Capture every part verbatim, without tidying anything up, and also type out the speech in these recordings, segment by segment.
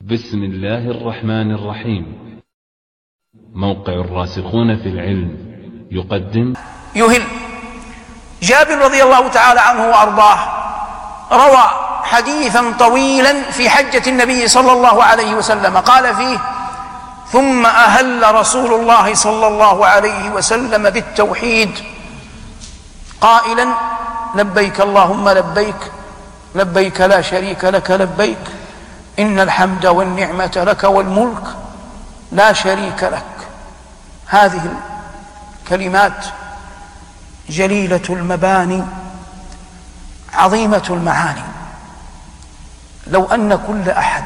بسم الله الرحمن الرحيم. موقع الراسخون في العلم يقدم يهل. جابر رضي الله تعالى عنه وأرضاه روى حديثا طويلا في حجة النبي صلى الله عليه وسلم، قال فيه: ثم أهل رسول الله صلى الله عليه وسلم بالتوحيد قائلا: لبيك اللهم لبيك، لبيك لا شريك لك لبيك، إن الحمد والنعمة لك والملك لا شريك لك. هذه الكلمات جليلة المباني عظيمة المعاني. لو أن كل أحد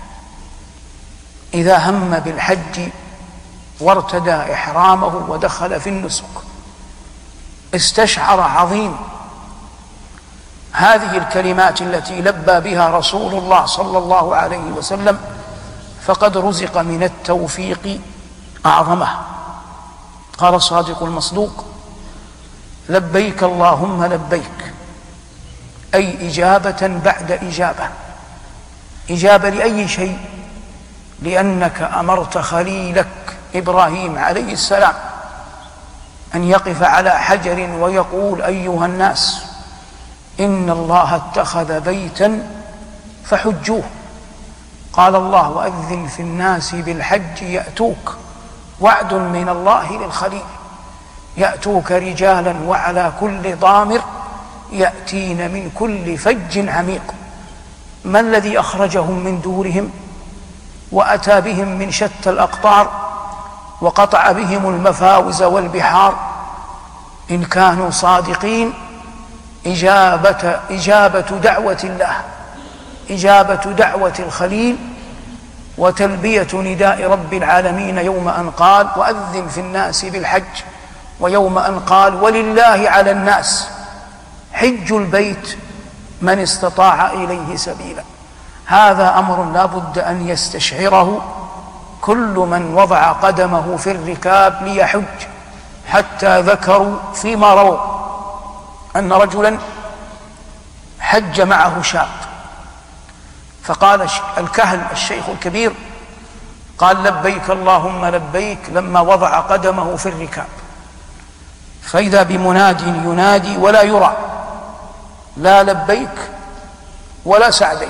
إذا هم بالحج وارتدى إحرامه ودخل في النسك استشعر عظيم هذه الكلمات التي لبى بها رسول الله صلى الله عليه وسلم، فقد رزق من التوفيق أعظمه. قال الصادق المصدوق: لبيك اللهم لبيك، أي إجابة بعد إجابة. إجابة لأي شيء؟ لأنك أمرت خليلك إبراهيم عليه السلام أن يقف على حجر ويقول: أيها الناس، إن الله اتخذ بيتا فحجوه. قال الله: وأذن في الناس بالحج يأتوك، وعد من الله للخليل، يأتوك رجالا وعلى كل ضامر يأتين من كل فج عميق. ما الذي أخرجهم من دورهم وأتى بهم من شتى الأقطار وقطع بهم المفاوز والبحار؟ إن كانوا صادقين إجابة, إجابة دعوة الله، إجابة دعوة الخليل، وتلبية نداء رب العالمين يوم أن قال: وأذن في الناس بالحج، ويوم أن قال: ولله على الناس حج البيت من استطاع إليه سبيلا. هذا أمر لا بد أن يستشعره كل من وضع قدمه في الركاب ليحج. حتى ذكروا فيما رووا أن رجلا حج معه شاب، فقال الكهل الشيخ الكبير قال: لبيك اللهم لبيك، لما وضع قدمه في الركاب فإذا بمناد ينادي ولا يرى، لا لبيك ولا سعديك.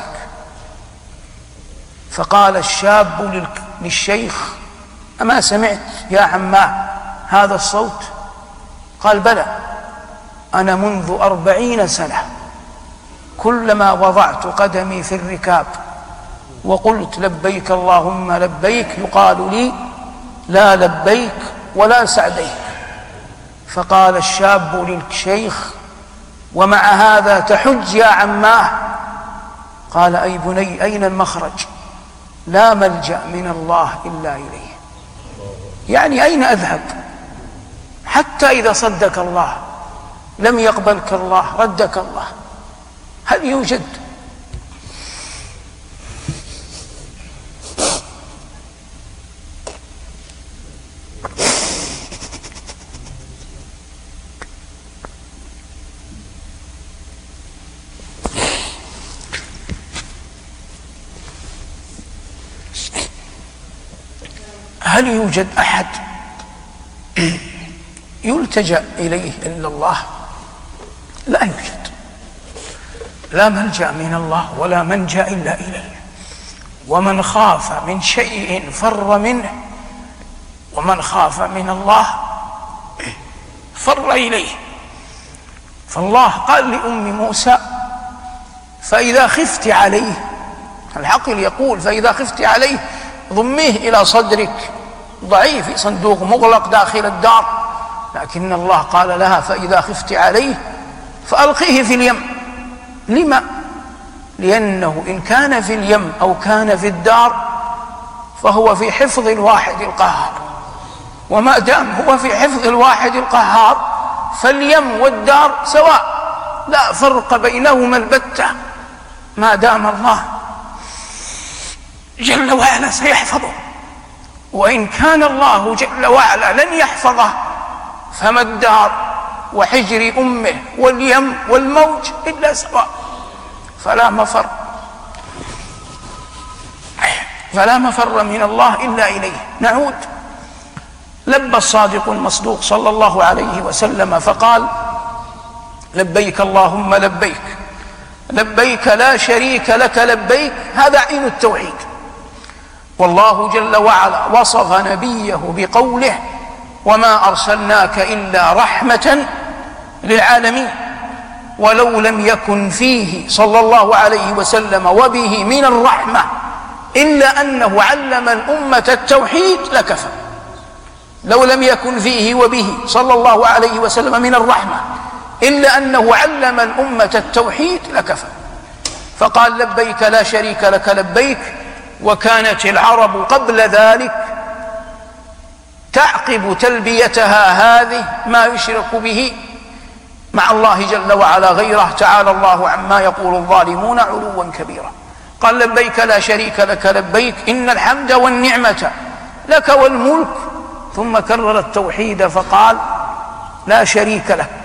فقال الشاب للشيخ: أما سمعت يا عماه هذا الصوت؟ قال: بلى، أنا منذ أربعين سنة كلما وضعت قدمي في الركاب وقلت لبيك اللهم لبيك يقال لي: لا لبيك ولا سعديك. فقال الشاب للشيخ: ومع هذا تحج يا عماه؟ قال: أي بني، أين المخرج؟ لا ملجأ من الله إلا إليه. يعني أين أذهب؟ حتى إذا صدك الله لم يقبلك الله، ردك الله. هل يوجد هل يوجد أحد يلتجأ إليه إلا الله؟ لا يوجد. لا ملجأ من الله ولا منجأ إلا إليه. ومن خاف من شيء فر منه، ومن خاف من الله فر إليه. فالله قال لأم موسى: فإذا خفت عليه، العقل يقول: فإذا خفت عليه ضميه إلى صدرك، ضعيف في صندوق مغلق داخل الدار. لكن الله قال لها: فإذا خفت عليه فألقيه في اليم. لما؟ لأنه إن كان في اليم أو كان في الدار فهو في حفظ الواحد القهار، وما دام هو في حفظ الواحد القهار فاليم والدار سواء، لا فرق بينهما البتة، ما دام الله جل وعلا سيحفظه. وإن كان الله جل وعلا لن يحفظه فما الدار وحجر أمه واليم والموج إلا سواء، فلا مفر. فلا مفر من الله إلا إليه. نعود. لبى الصادق المصدوق صلى الله عليه وسلم فقال: لبيك اللهم لبيك، لبيك لا شريك لك لبيك. هذا عين التوحيد. والله جل وعلا وصف نبيه بقوله: وما أرسلناك إلا رحمة للعالمين. ولو لم يكن فيه صلى الله عليه وسلم وبه من الرحمة إلا أنه علم الأمة التوحيد لكفى. لو لم يكن فيه وبه صلى الله عليه وسلم من الرحمة إلا أنه علم الأمة التوحيد لكفى. فقال: لبيك لا شريك لك لبيك. وكانت العرب قبل ذلك تعقب تلبيتها هذه ما يشرك به مع الله جل وعلا غيره، تعالى الله عما يقول الظالمون علوا كبيرا. قال: لبيك لا شريك لك لبيك إن الحمد والنعمة لك والملك. ثم كرر التوحيد فقال: لا شريك لك.